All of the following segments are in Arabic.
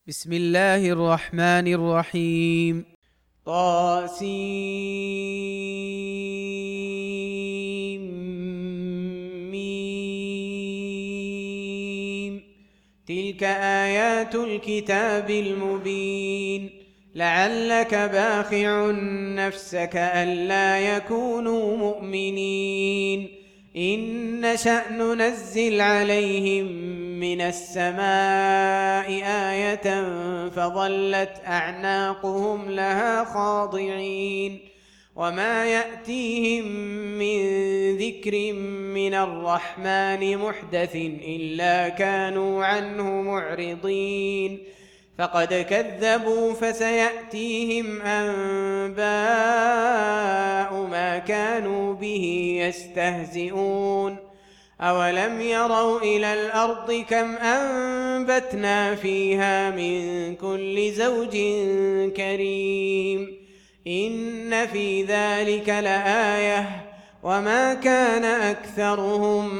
بسم الله الرحمن الرحيم. طاسيم. تلك آيات الكتاب المبين. لعلك باخع نفسك ألا يكونوا مؤمنين. إن نشأ ننزل عليهم من السماء آية فظلت أعناقهم لها خاضعين. وما يأتيهم من ذكر من الرحمن محدث إلا كانوا عنه معرضين. فقد كذبوا فسيأتيهم أنباء ما كانوا به يستهزئون. أولم يروا إلى الأرض كم أنبتنا فيها من كل زوج كريم. إن في ذلك لآية وما كان أكثرهم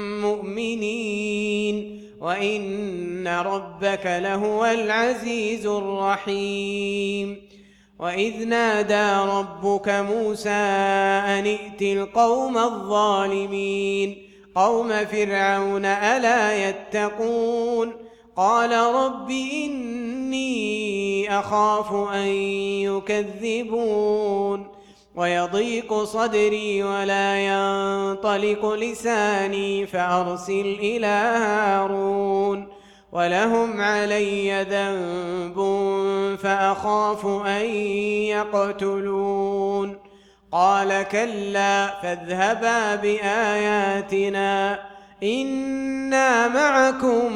مؤمنين وإن ربك لهو العزيز الرحيم. وإذ نادى ربك موسى أن ائت القوم الظالمين قوم فرعون ألا يتقون. قال رب إني أخاف أن يكذبون ويضيق صدري ولا ينطلق لساني فأرسل إلى هارون ولهم علي ذنب فأخاف أن يقتلون. قال كلا فاذهبا بآياتنا إنا معكم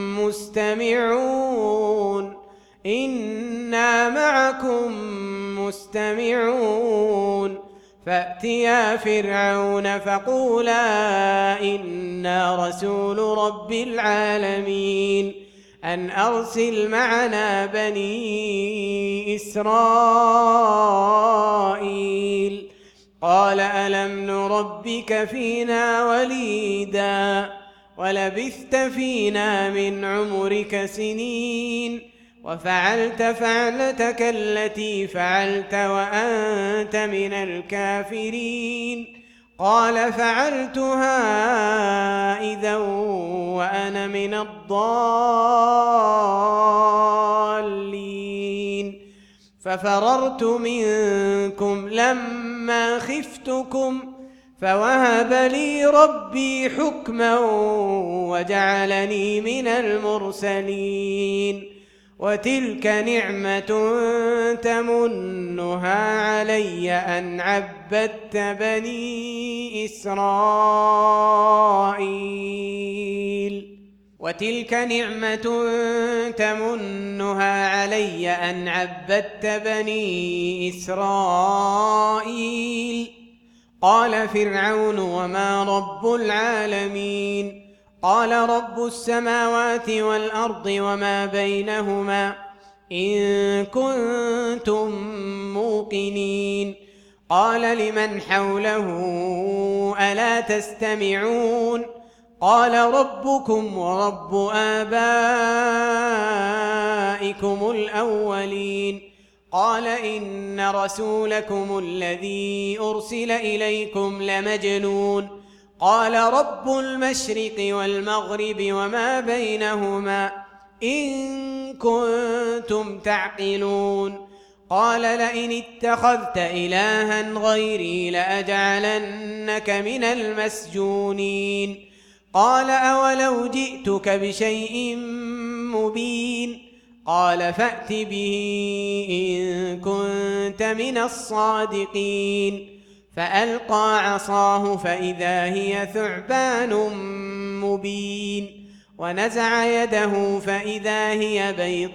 مستمعون. فأتيا فرعون فقولا إنا رسول رب العالمين أن أرسل معنا بني إسرائيل. قال ألم نربك فينا وليدا ولبثت فينا من عمرك سنين وفعلت فعلتك التي فعلت وأنت من الكافرين. قال فعلتها إذا وأنا من الضالين. ففررت منكم لما خفتكم فوهب لي ربي حكما وجعلني من المرسلين. وتلك نعمة تمنها علي أن عبدت بني إسرائيل. قال فرعون وما رب العالمين. قال رب السماوات والأرض وما بينهما إن كنتم موقنين. قال لمن حوله ألا تستمعون. قال ربكم ورب آبائكم الأولين. قال إن رسولكم الذي أرسل إليكم لمجنون. قال رب المشرق والمغرب وما بينهما إن كنتم تعقلون. قال لئن اتخذت إلها غيري لأجعلنك من المسجونين. قال أولو جئتك بشيء مبين. قال فأت به إن كنت من الصادقين. فألقى عصاه فإذا هي ثعبان مبين. ونزع يده فإذا هي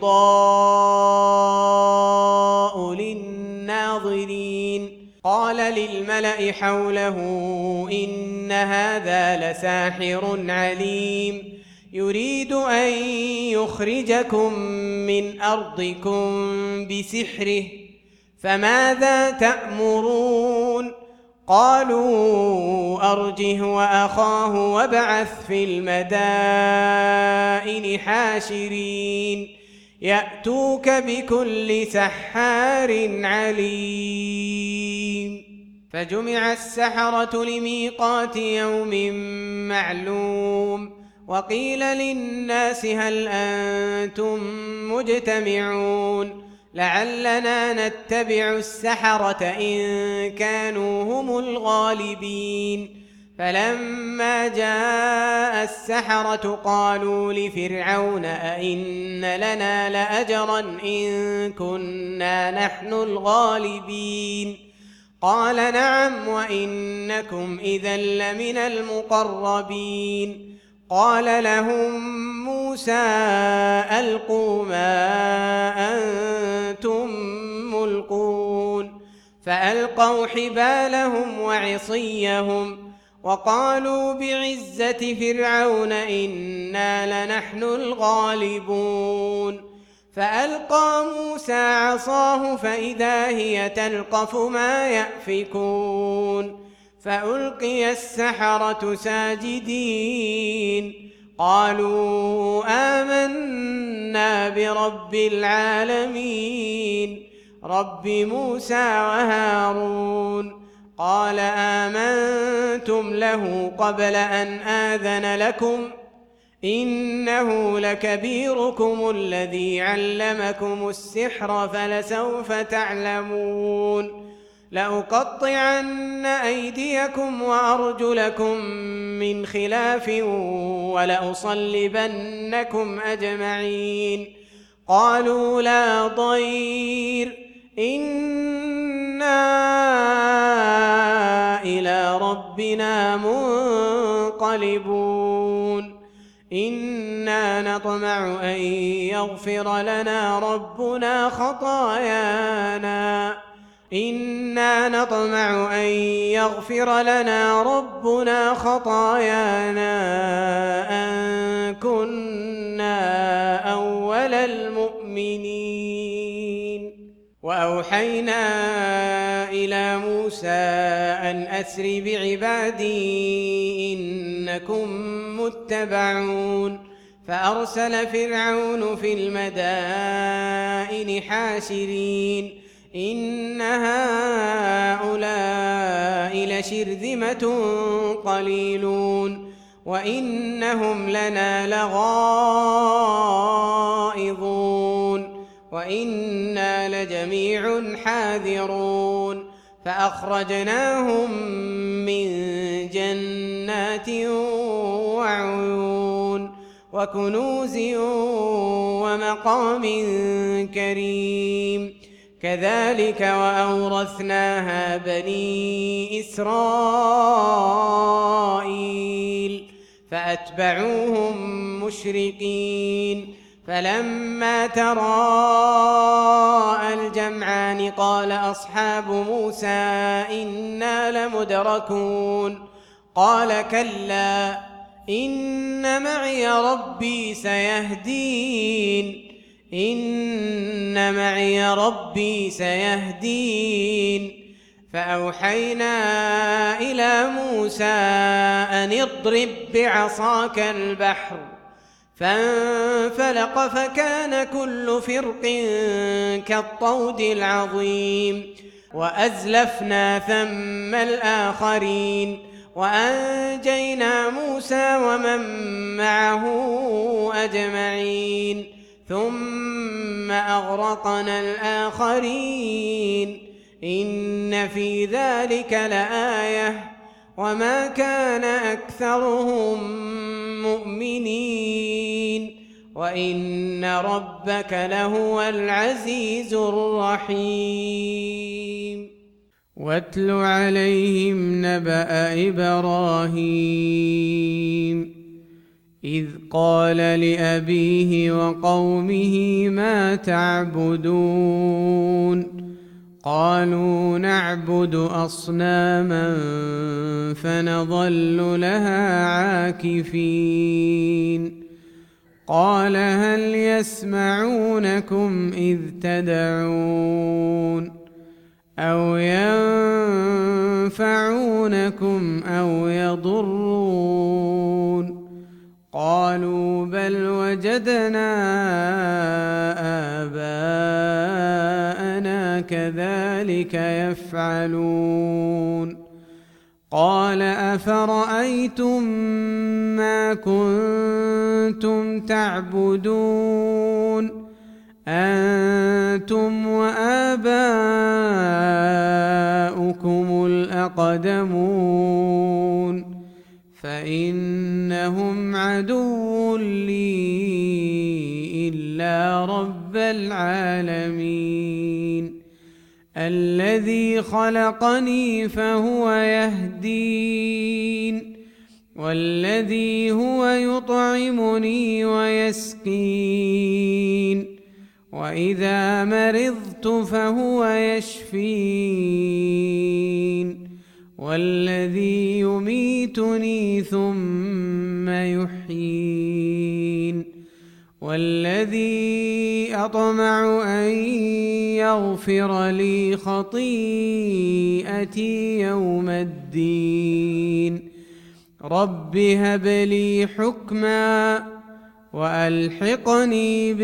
بيضاء للناظرين. قال للملأ حوله إن هذا لساحر عليم يريد أن يخرجكم من أرضكم بسحره فماذا تأمرون؟ قالوا أرجه وأخاه وابعث في المدائن حاشرين يأتوك بكل سحار عليم. فجمع السحرة لميقات يوم معلوم. وقيل للناس هل أنتم مجتمعون لعلنا نتبع السحرة إن كانوا هم الغالبين. فلما جاء السحرة قالوا لفرعون أئن لنا لأجرا إن كنا نحن الغالبين. قال نعم وإنكم إذا لمن المقربين. قال لهم موسى ألقوا ما أنتم ملقون. فألقوا حبالهم وعصيهم وقالوا بعزة فرعون إنا لنحن الغالبون. فألقى موسى عصاه فإذا هي تلقف ما يأفكون. فألقي السحرة ساجدين قالوا آمنا برب العالمين رب موسى وهارون. قال آمنتم له قبل أن آذن لكم إنه لكبيركم الذي علمكم السحر فلسوف تعلمون لأقطعن أيديكم وأرجلكم من خلاف ولأصلبنكم أجمعين. قالوا لا ضير إنا إلى ربنا منقلبون. إنا نطمع أن يغفر لنا ربنا خطايانا أن كنا أول المؤمنين. وأوحينا إلى موسى أن أسر بعبادي إنكم متبعون. فأرسل فرعون في المدائن حاشرين إن هؤلاء لشرذمة قليلون وإنهم لنا لغائظون وإنا لجميع حاذرون. فأخرجناهم من جنات وعيون وكنوز ومقام كريم. كذلك وأورثناها بني إسرائيل فأتبعوهم مشرقين. فلما تراءى الجمعان قال أصحاب موسى إنا لمدركون. قال كلا إن معي ربي سيهدين. فأوحينا إلى موسى أن اضرب بعصاك البحر فانفلق فكان كل فرق كالطود العظيم. وأزلفنا ثم الآخرين وأنجينا موسى ومن معه أجمعين ثم أغرقنا الآخرين. إن في ذلك لآية وما كان أكثرهم مؤمنين وإن ربك لهو العزيز الرحيم. واتل عليهم نبأ إبراهيم إذ قال لأبيه وقومه ما تعبدون قالوا نعبد أصناما فنظل لها عاكفين. قال هل يسمعونكم إذ تدعون أو ينفعونكم أو يضرون قالوا بل وجدنا آباءنا كذلك يفعلون قال أفرأيتم ما كنتم تعبدون أنتم وآباؤكم الأقدمون فإنهم عدو لي إلا رب العالمين الذي خلقني فهو يهدين والذي هو يطعمني ويسقين وإذا مرضت فهو يشفين والذي يميتني ثم يحيين والذي أطمع أن يغفر لي خطيئتي يوم الدين رب هب لي حكما وألحقني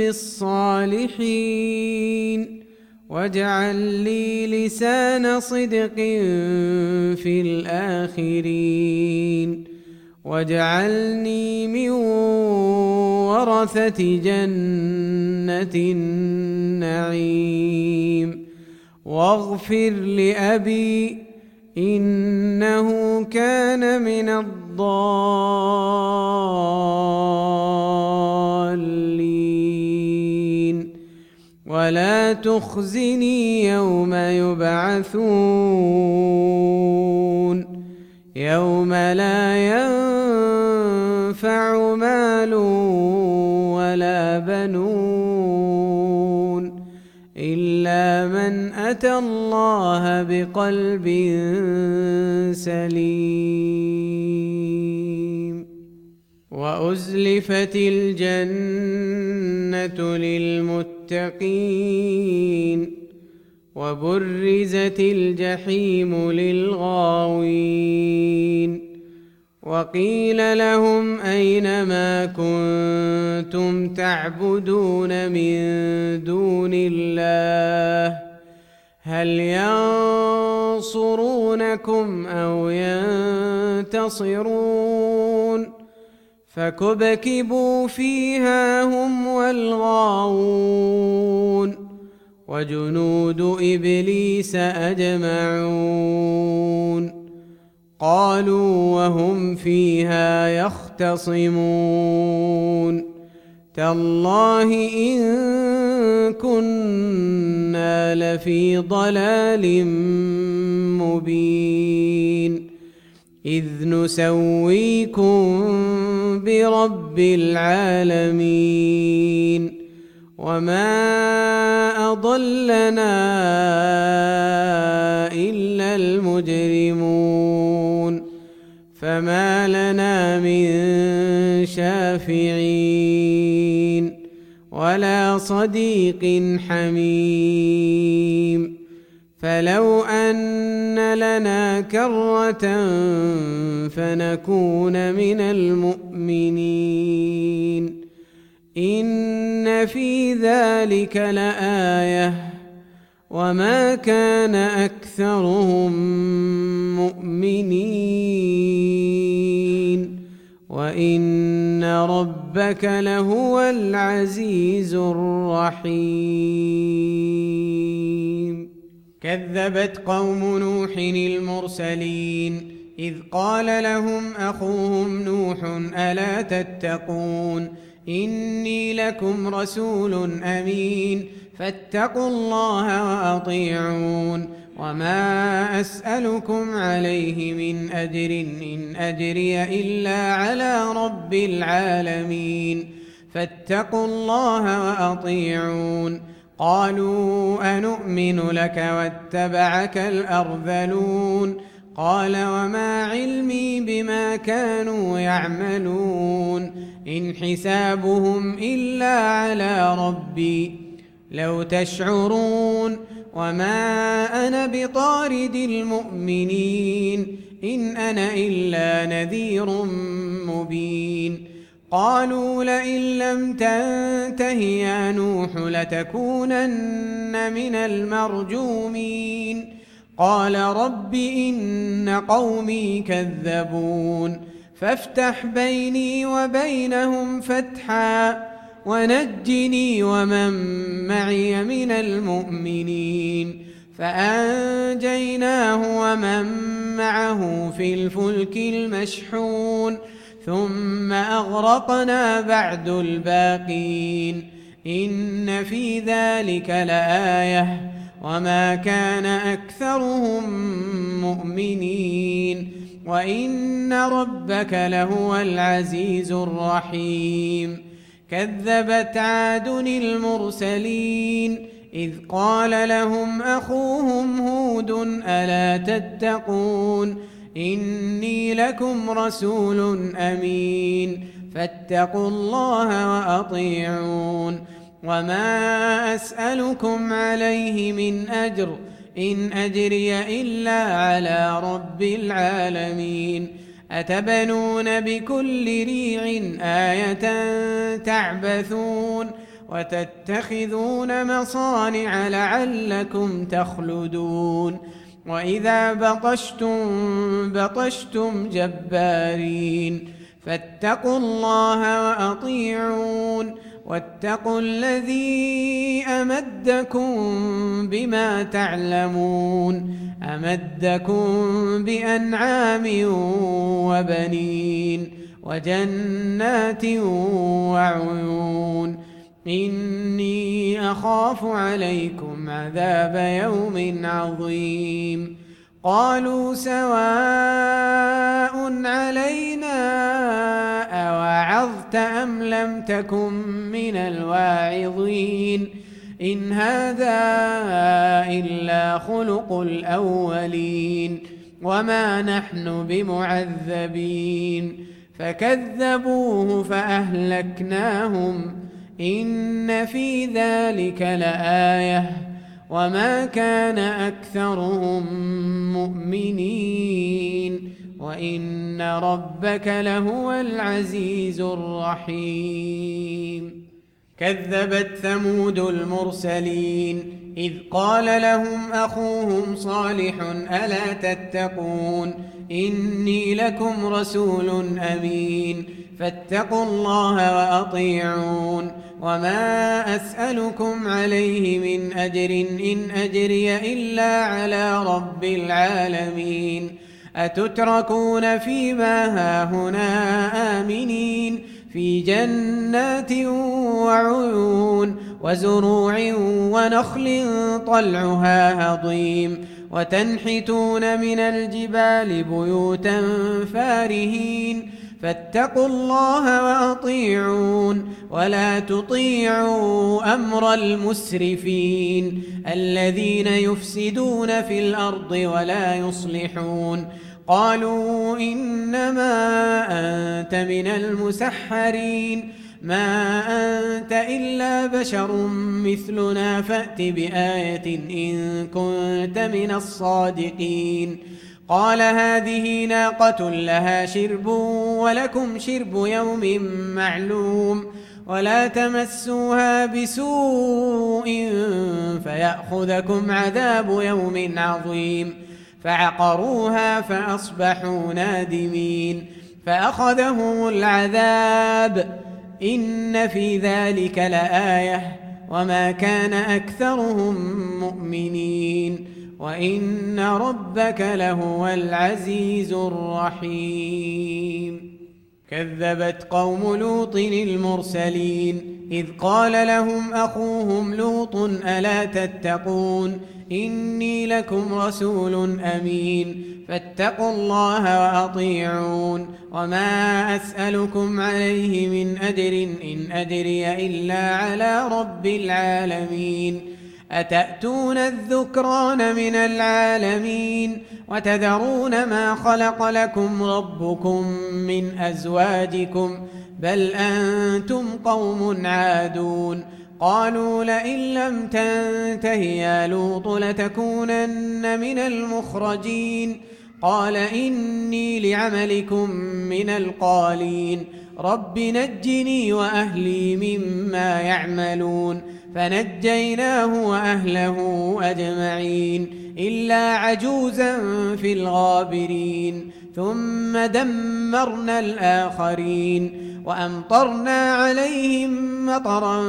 بالصالحين واجعل لي لسان صدق في الآخرين واجعلني من ورثة جنة النعيم واغفر لأبي إنه كان من الضالين ولا تخزني يوم يبعثون يوم لا ينفع مال ولا بنون إلا من أتى الله بقلب سليم وأزلفت الجنة للمتقين وبرزت الجحيم للغاوين وقيل لهم أين ما كنتم تعبدون من دون الله هل ينصرونكم أو ينتصرون فكبكبوا فيها هم والغاوون وجنود إبليس أجمعون قالوا وهم فيها يختصمون تالله إن كنا لفي ضلال مبين إذ نسويكم برب العالمين وما أضلنا إلا المجرمون فما لنا من شافعين ولا صديق حميم فلو أن لنا كرة فنكون من المؤمنين إن في ذلك لآية وما كان أكثرهم مؤمنين وإن ربك لهو العزيز الرحيم كذبت قوم نوح المرسلين إذ قال لهم أخوهم نوح ألا تتقون إني لكم رسول أمين فاتقوا الله وأطيعون وما أسألكم عليه من أجر إن أجري إلا على رب العالمين فاتقوا الله وأطيعون قالوا أنؤمن لك واتبعك الأرذلون قال وما علمي بما كانوا يعملون إن حسابهم إلا على ربي لو تشعرون وما أنا بطارد المؤمنين إن أنا إلا نذير مبين قالوا لئن لم تنته يا نوح لتكونن من المرجومين قال رب إن قومي كذبون فافتح بيني وبينهم فتحا ونجني ومن معي من المؤمنين فأنجيناه ومن معه في الفلك المشحون ثم أغرقنا بعد الباقين إن في ذلك لآية وما كان أكثرهم مؤمنين وإن ربك لهو العزيز الرحيم كذبت عاد المرسلين إذ قال لهم أخوهم هود ألا تتقون إني لكم رسول أمين فاتقوا الله وأطيعون وما أسألكم عليه من أجر إن أجري إلا على رب العالمين أتبنون بكل ريع آية تعبثون وتتخذون مصانع لعلكم تخلدون وإذا بطشتم جبارين فاتقوا الله وأطيعون واتقوا الذي أمدكم بما تعلمون أمدكم بأنعام وبنين وجنات وعيون إني أخاف عليكم عذاب يوم عظيم قالوا سواء علينا أوعظت أم لم تكن من الواعظين إن هذا إلا خلق الأولين وما نحن بمعذبين فكذبوه فأهلكناهم إن في ذلك لآية وما كان أكثرهم مؤمنين وإن ربك لهو العزيز الرحيم كذبت ثمود المرسلين إذ قال لهم أخوهم صالح ألا تتقون إني لكم رسول أمين فاتقوا الله وأطيعون وما أسألكم عليه من أجر إن أجري إلا على رب العالمين أتتركون فيما هاهنا آمنين في جنات وعيون وزروع ونخل طلعها هضيم وتنحتون من الجبال بيوتا فارهين فاتقوا الله وأطيعون ولا تطيعوا أمر المسرفين الذين يفسدون في الأرض ولا يصلحون قالوا إنما أنت من المسحرين ما أنت إلا بشر مثلنا فأت بآية إن كنت من الصادقين قال هذه ناقة لها شرب ولكم شرب يوم معلوم ولا تمسوها بسوء فيأخذكم عذاب يوم عظيم فعقروها فأصبحوا نادمين فأخذهم العذاب إن في ذلك لآية وما كان أكثرهم مؤمنين وإن ربك لهو العزيز الرحيم كذبت قوم لوط المرسلين إذ قال لهم أخوهم لوط ألا تتقون إني لكم رسول أمين فاتقوا الله وأطيعون وما أسألكم عليه من أجر إن أجري إلا على رب العالمين أتأتون الذكران من العالمين وتذرون ما خلق لكم ربكم من أزواجكم بل أنتم قوم عادون قالوا لئن لم تنته يا لوط لتكونن من المخرجين قال إني لعملكم من القالين رب نجني وأهلي مما يعملون فنجيناه وأهله أجمعين إلا عجوزا في الغابرين ثم دمرنا الآخرين وأمطرنا عليهم مطرا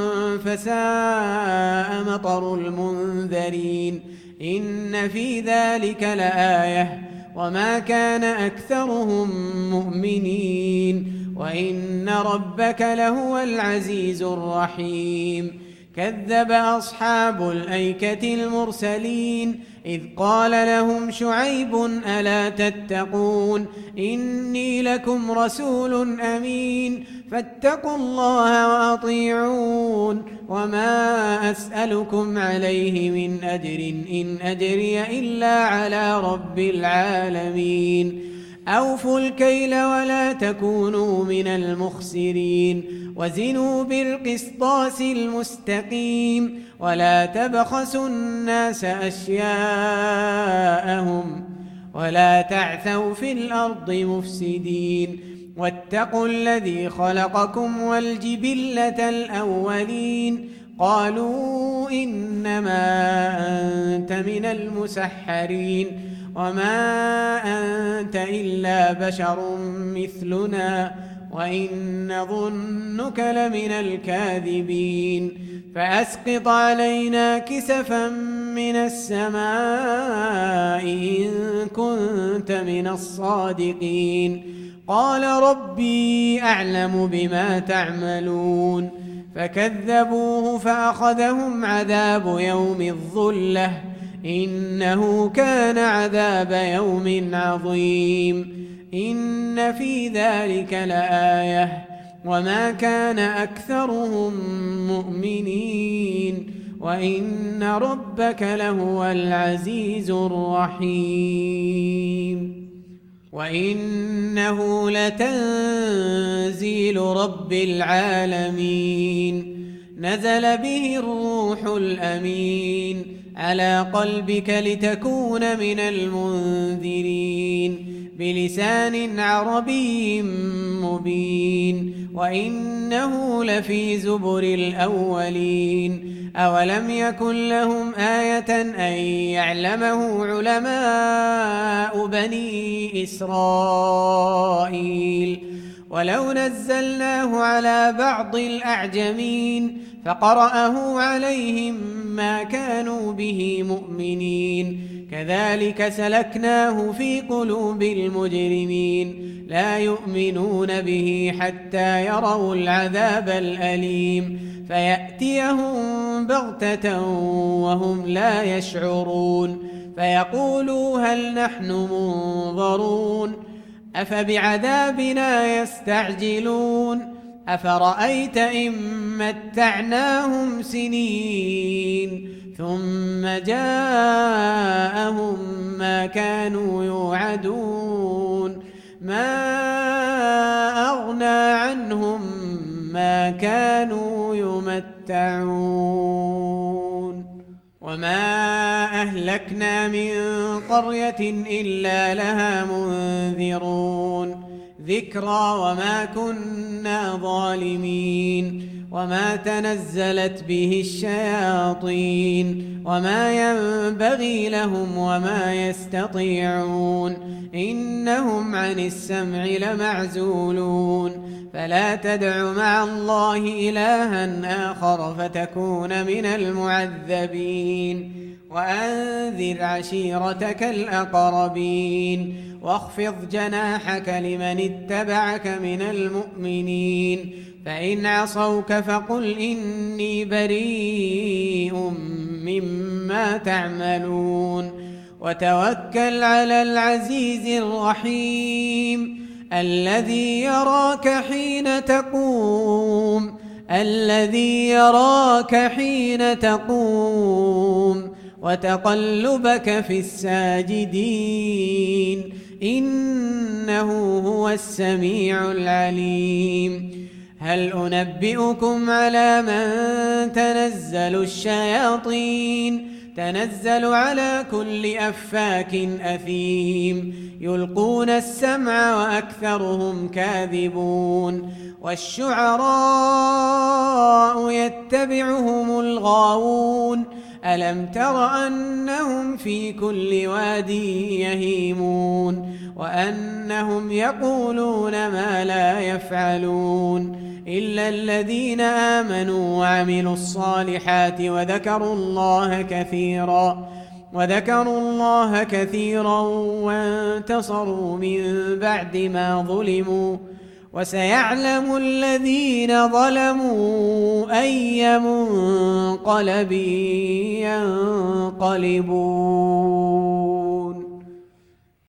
فساء مطر المنذرين إن في ذلك لآية وما كان أكثرهم مؤمنين وإن ربك لهو العزيز الرحيم كذب أصحاب الأيكة المرسلين إذ قال لهم شعيب ألا تتقون إني لكم رسول أمين فاتقوا الله وأطيعون وما أسألكم عليه من أجر إن أجري إلا على رب العالمين أوفوا الكيل ولا تكونوا من المخسرين وزنوا بالقسطاس المستقيم ولا تبخسوا الناس أشياءهم ولا تعثوا في الأرض مفسدين واتقوا الذي خلقكم والجبلة الأولين قالوا إنما أنت من المسحرين وما أنت إلا بشر مثلنا وإن نظنك لمن الكاذبين فأسقط علينا كسفا من السماء إن كنت من الصادقين قال ربي أعلم بما تعملون فكذبوه فأخذهم عذاب يوم الظلة إنه كان عذاب يوم عظيم إن في ذلك لآية وما كان أكثرهم مؤمنين وإن ربك لهو العزيز الرحيم وإنه لتنزيل رب العالمين نزل به الروح الأمين على قلبك لتكون من المنذرين بلسان عربي مبين وإنه لفي زبر الأولين أولم يكن لهم آية أن يعلمه علماء بني إسرائيل ولو نزلناه على بعض الأعجمين فقرأه عليهم ما كانوا به مؤمنين كذلك سلكناه في قلوب المجرمين لا يؤمنون به حتى يروا العذاب الأليم فيأتيهم بغتة وهم لا يشعرون فيقولوا هل نحن منظرون أفبعذابنا يستعجلون أفرأيت إن متعناهم سنين ثم جاءهم ما كانوا يوعدون ما أغنى عنهم ما كانوا يمتعون وما أهلكنا من قرية إلا لها منذرون ذكرى وما كنا ظالمين وما تنزلت به الشياطين وما ينبغي لهم وما يستطيعون إنهم عن السمع لمعزولون فلا تدع مع الله إلها آخر فتكون من المعذبين وأنذر عشيرتك الأقربين واخفض جناحك لمن اتبعك من المؤمنين فإن عصوك فقل إني بريء مما تعملون وتوكل على العزيز الرحيم الذي يراك حين تقوم وتقلبك في الساجدين إنه هو السميع العليم هل أنبئكم على من تنزل الشياطين تنزل على كل أفاك أثيم يلقون السمع وأكثرهم كاذبون والشعراء يتبعهم الغاوون ألم تر أنهم في كل واد يهيمون وأنهم يقولون ما لا يفعلون إلا الذين آمنوا وعملوا الصالحات وذكروا الله كثيرا وانتصروا من بعد ما ظلموا وسيعلم الذين ظلموا أي منقلب ينقلبون.